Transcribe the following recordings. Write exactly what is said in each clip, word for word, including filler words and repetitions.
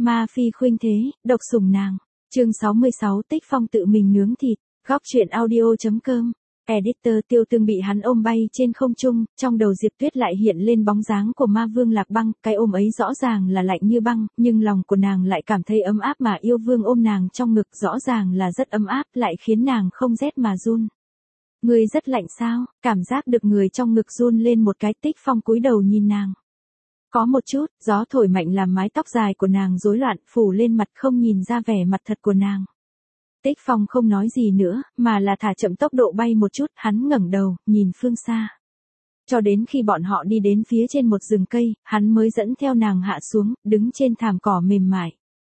Ma phi khuynh thế, độc sủng nàng. Chương sáu mươi sáu Tích Phong tự mình nướng thịt. Góc truyện audio.com. Editor Tiêu Tương bị hắn ôm bay trên không trung, trong đầu Diệp Tuyết lại hiện lên bóng dáng của Ma Vương Lạc Băng, cái ôm ấy rõ ràng là lạnh như băng, nhưng lòng của nàng lại cảm thấy ấm áp mà yêu vương ôm nàng trong ngực rõ ràng là rất ấm áp, lại khiến nàng không rét mà run. Người rất lạnh sao? Cảm giác được người trong ngực run lên một cái. Tích Phong cúi đầu nhìn nàng. Có một chút, gió thổi mạnh làm mái tóc dài của nàng rối loạn, phủ lên mặt không nhìn ra vẻ mặt thật của nàng. Tích Phong không nói gì nữa, mà là thả chậm tốc độ bay một chút, hắn ngẩng đầu, nhìn phương xa. Cho đến khi bọn họ đi đến phía trên một rừng cây, hắn mới dẫn theo nàng hạ xuống, đứng trên thảm cỏ mềm mại.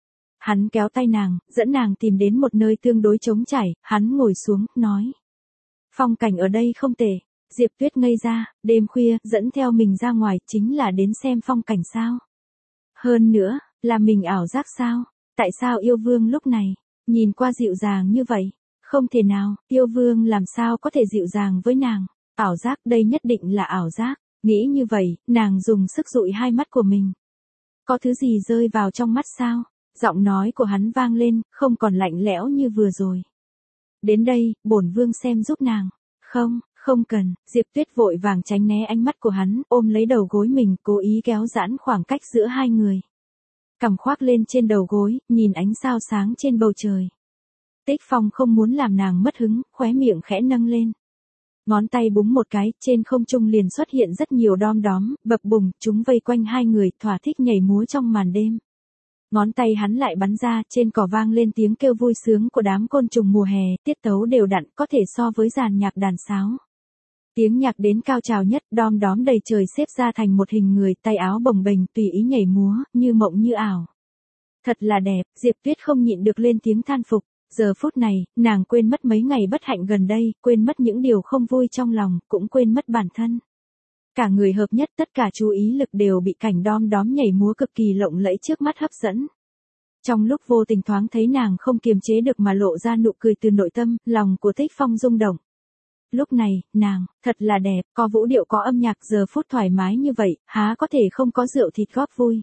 Hắn kéo tay nàng, dẫn nàng tìm đến một nơi tương đối trống trải, hắn ngồi xuống, nói. Phong cảnh ở đây không tệ. Diệp Tuyết ngây ra, đêm khuya, dẫn theo mình ra ngoài, chính là đến xem phong cảnh sao? Hơn nữa, là mình ảo giác sao? Tại sao yêu vương lúc này, nhìn qua dịu dàng như vậy? Không thể nào, yêu vương làm sao có thể dịu dàng với nàng? Ảo giác, đây nhất định là ảo giác. Nghĩ như vậy, nàng dùng sức dụi hai mắt của mình. Có thứ gì rơi vào trong mắt sao? Giọng nói của hắn vang lên, không còn lạnh lẽo như vừa rồi. Đến đây, bổn vương xem giúp nàng. Không. Không cần, Diệp Tuyết vội vàng tránh né ánh mắt của hắn, ôm lấy đầu gối mình, cố ý kéo giãn khoảng cách giữa hai người. Cằm khoác lên trên đầu gối, nhìn ánh sao sáng trên bầu trời. Tích Phong không muốn làm nàng mất hứng, khóe miệng khẽ nâng lên. Ngón tay búng một cái, trên không trung liền xuất hiện rất nhiều đom đóm, bập bùng, chúng vây quanh hai người, thỏa thích nhảy múa trong màn đêm. Ngón tay hắn lại bắn ra, trên cỏ vang lên tiếng kêu vui sướng của đám côn trùng mùa hè, tiết tấu đều đặn, có thể so với dàn nhạc đàn sáo. Tiếng nhạc đến cao trào nhất, đom đóm đầy trời xếp ra thành một hình người, tay áo bồng bềnh tùy ý nhảy múa, như mộng như ảo. Thật là đẹp, Diệp Tuyết không nhịn được lên tiếng than phục. Giờ phút này, nàng quên mất mấy ngày bất hạnh gần đây, quên mất những điều không vui trong lòng, cũng quên mất bản thân. Cả người hợp nhất, tất cả chú ý lực đều bị cảnh đom đóm nhảy múa cực kỳ lộng lẫy trước mắt hấp dẫn. Trong lúc vô tình thoáng thấy nàng không kiềm chế được mà lộ ra nụ cười từ nội tâm, lòng của Tích Phong rung động. Lúc này, nàng, thật là đẹp, có vũ điệu có âm nhạc, giờ phút thoải mái như vậy, há có thể không có rượu thịt góp vui.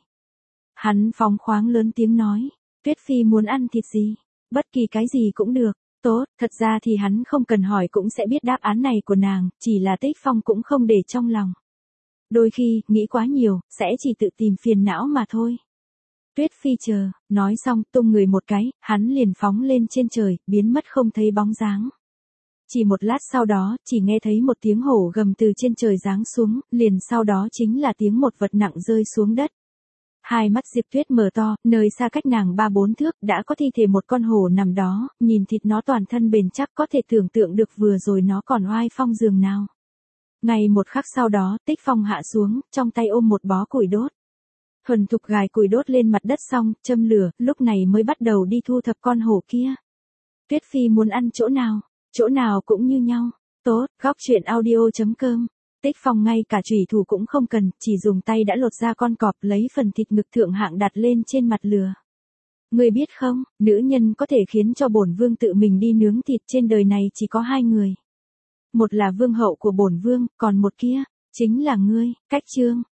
Hắn phóng khoáng lớn tiếng nói, Tuyết Phi muốn ăn thịt gì? Bất kỳ cái gì cũng được. Tốt, thật ra thì hắn không cần hỏi cũng sẽ biết đáp án này của nàng, chỉ là Tích Phong cũng không để trong lòng. Đôi khi, nghĩ quá nhiều, sẽ chỉ tự tìm phiền não mà thôi. Tuyết Phi chờ, nói xong, tung người một cái, hắn liền phóng lên trên trời, biến mất không thấy bóng dáng. Chỉ một lát sau đó, chỉ nghe thấy một tiếng hổ gầm từ trên trời giáng xuống, liền sau đó chính là tiếng một vật nặng rơi xuống đất. Hai mắt Diệp Tuyết mở to, nơi xa cách nàng ba bốn thước, đã có thi thể một con hổ nằm đó, nhìn thịt nó toàn thân bền chắc, có thể tưởng tượng được vừa rồi nó còn oai phong dường nào. Ngay một khắc sau đó, Tích Phong hạ xuống, trong tay ôm một bó củi đốt. Thuần thục gài củi đốt lên mặt đất xong, châm lửa, lúc này mới bắt đầu đi thu thập con hổ kia. Tuyết Phi muốn ăn chỗ nào? Chỗ nào cũng như nhau. Tốt, góc truyện audio.com. Tích Phong ngay cả chùy thủ cũng không cần, chỉ dùng tay đã lột ra con cọp, lấy phần thịt ngực thượng hạng đặt lên trên mặt lửa. Người biết không, nữ nhân có thể khiến cho bổn vương tự mình đi nướng thịt trên đời này chỉ có hai người. Một là vương hậu của bổn vương, còn một kia, chính là ngươi. Cách chương.